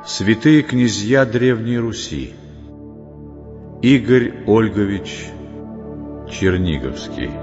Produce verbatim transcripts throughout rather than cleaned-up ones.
Святые князья Древней Руси. Игорь Ольгович Черниговский.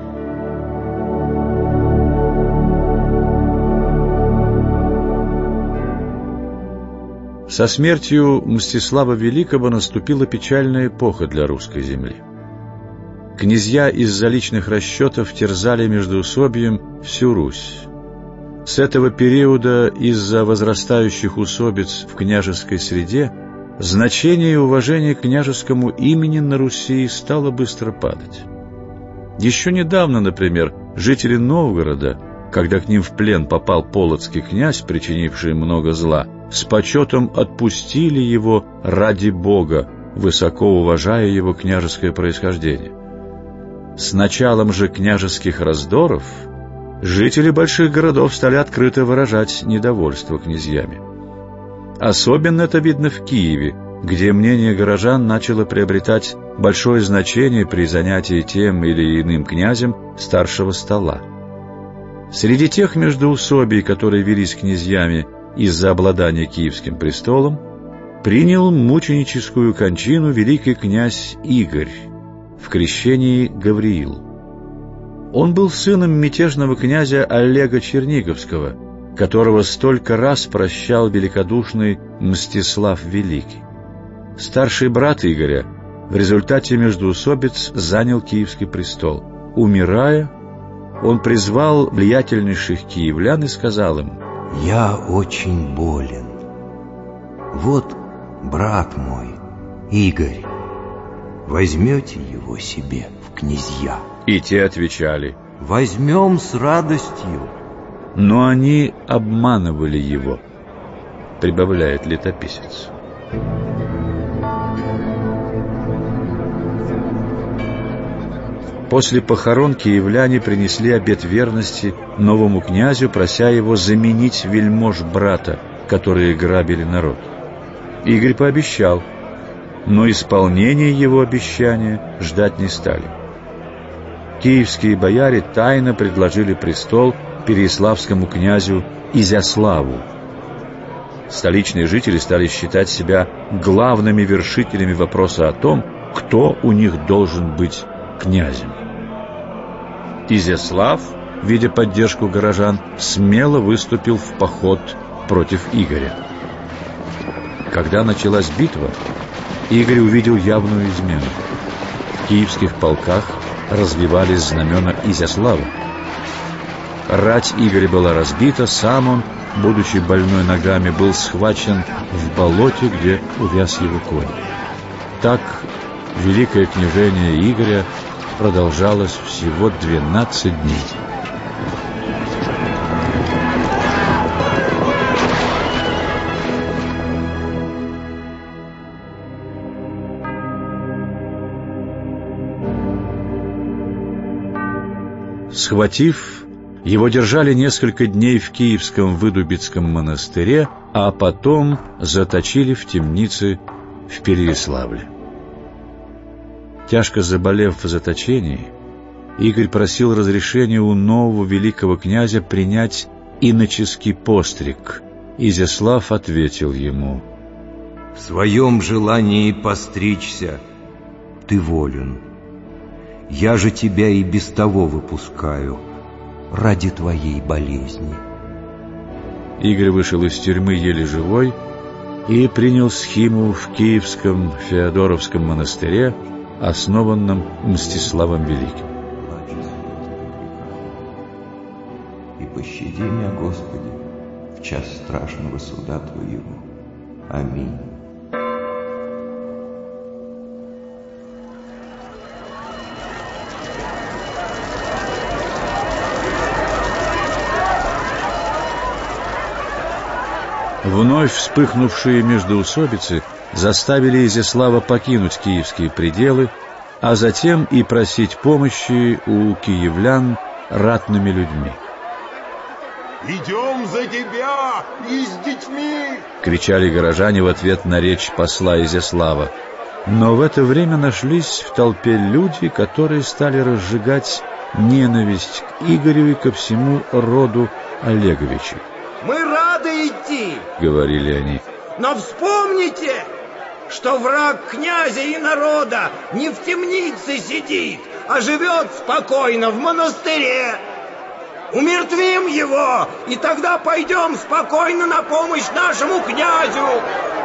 Со смертью Мстислава Великого наступила печальная эпоха для русской земли. Князья из-за личных расчетов терзали междоусобием всю Русь. С этого периода из-за возрастающих усобиц в княжеской среде значение и уважение к княжескому имени на Руси стало быстро падать. Еще недавно, например, жители Новгорода, когда к ним в плен попал полоцкий князь, причинивший много зла, с почетом отпустили его ради Бога, высоко уважая его княжеское происхождение. С началом же княжеских раздоров жители больших городов стали открыто выражать недовольство князьями. Особенно это видно в Киеве, где мнение горожан начало приобретать большое значение при занятии тем или иным князем старшего стола. Среди тех междоусобий, которые велись князьями из-за обладания Киевским престолом, принял мученическую кончину великий князь Игорь, в крещении Гавриил. Он был сыном мятежного князя Олега Черниговского, которого столько раз прощал великодушный Мстислав Великий. Старший брат Игоря в результате междоусобиц занял Киевский престол. Умирая, он призвал влиятельнейших киевлян и сказал им: «Я очень болен. Вот брат мой, Игорь. Возьмете его себе в князья?» И те отвечали: «Возьмем с радостью». Но они обманывали его, прибавляет летописец. После похорон киевляне принесли обет верности новому князю, прося его заменить вельмож брата, которые грабили народ. Игорь пообещал, но исполнения его обещания ждать не стали. Киевские бояре тайно предложили престол переяславскому князю Изяславу. Столичные жители стали считать себя главными вершителями вопроса о том, кто у них должен быть князем. Изяслав, видя поддержку горожан, смело выступил в поход против Игоря. Когда началась битва, Игорь увидел явную измену. В киевских полках развивались знамена Изяслава. Рать Игоря была разбита, сам он, будучи больной ногами, был схвачен в болоте, где увяз его конь. Так великое княжение Игоря продолжалось всего двенадцать дней. Схватив, его держали несколько дней в Киевском Выдубицком монастыре, а потом заточили в темнице в Переяславле. Тяжко заболев в заточении, Игорь просил разрешения у нового великого князя принять иноческий постриг. Изяслав ответил ему: «В своем желании постричься ты волен. Я же тебя и без того выпускаю ради твоей болезни». Игорь вышел из тюрьмы еле живой и принял схиму в Киевском Феодоровском монастыре, основанном Мстиславом Великим. «И пощади меня, Господи, в час страшного суда Твоего. Аминь». Вновь вспыхнувшие междоусобицы заставили Изяслава покинуть киевские пределы, а затем и просить помощи у киевлян ратными людьми. «Идем за тебя и с детьми!» — кричали горожане в ответ на речь посла Изяслава. Но в это время нашлись в толпе люди, которые стали разжигать ненависть к Игорю и ко всему роду Олеговичей. «Мы рады идти!» — говорили они. Но вспомните, что враг князя и народа не в темнице сидит, а живет спокойно в монастыре. Умертвим его, и тогда пойдем спокойно на помощь нашему князю.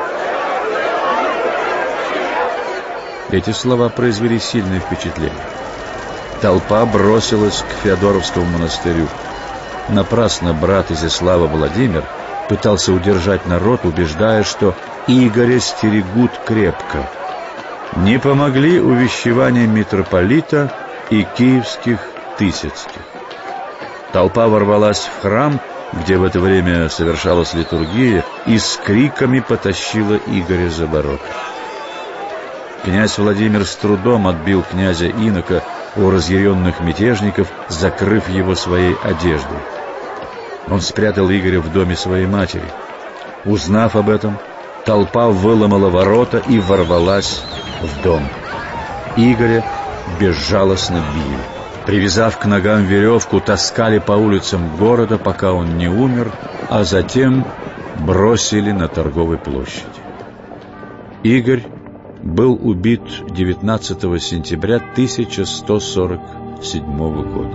Эти слова произвели сильное впечатление. Толпа бросилась к Феодоровскому монастырю. Напрасно брат Изяслава Владимир пытался удержать народ, убеждая, что Игоря стерегут крепко. Не помогли увещевания митрополита и киевских Тысяцких. Толпа ворвалась в храм, где в это время совершалась литургия, и с криками потащила Игоря за ворота. Князь Владимир с трудом отбил князя инока у разъяренных мятежников, закрыв его своей одеждой. Он спрятал Игоря в доме своей матери. Узнав об этом, толпа выломала ворота и ворвалась в дом. Игоря безжалостно били. Привязав к ногам веревку, таскали по улицам города, пока он не умер, а затем бросили на торговой площади. Игорь был убит девятнадцатого сентября тысяча сто сорок седьмого года.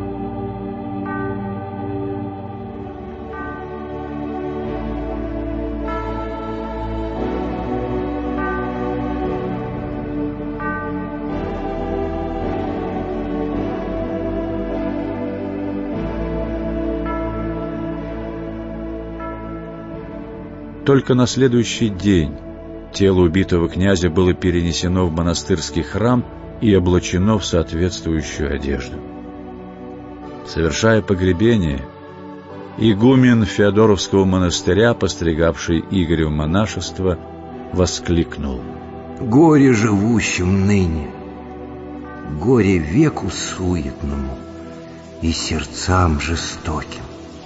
Только на следующий день тело убитого князя было перенесено в монастырский храм и облачено в соответствующую одежду. Совершая погребение, игумен Феодоровского монастыря, постригавший Игоря в монашество, воскликнул: «Горе живущим ныне, горе веку суетному и сердцам жестоким».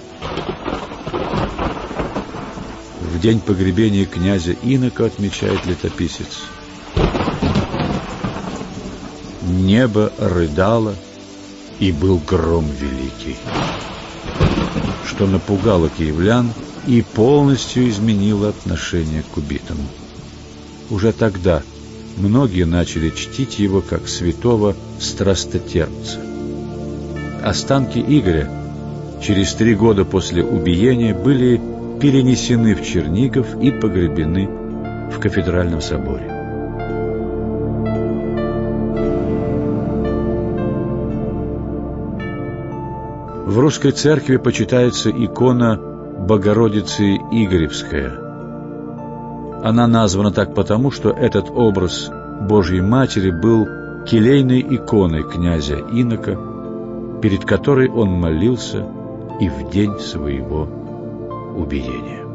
В день погребения князя инока, отмечает летописец, небо рыдало, и был гром великий, что напугало киевлян и полностью изменило отношение к убитому. Уже тогда многие начали чтить его как святого страстотерпца. Останки Игоря через три года после убиения были перенесены в Чернигов и погребены в кафедральном соборе. В русской церкви почитается икона Богородицы Игоревская. Она названа так потому, что этот образ Божьей Матери был келейной иконой князя инока, перед которой он молился и в день своего убиения.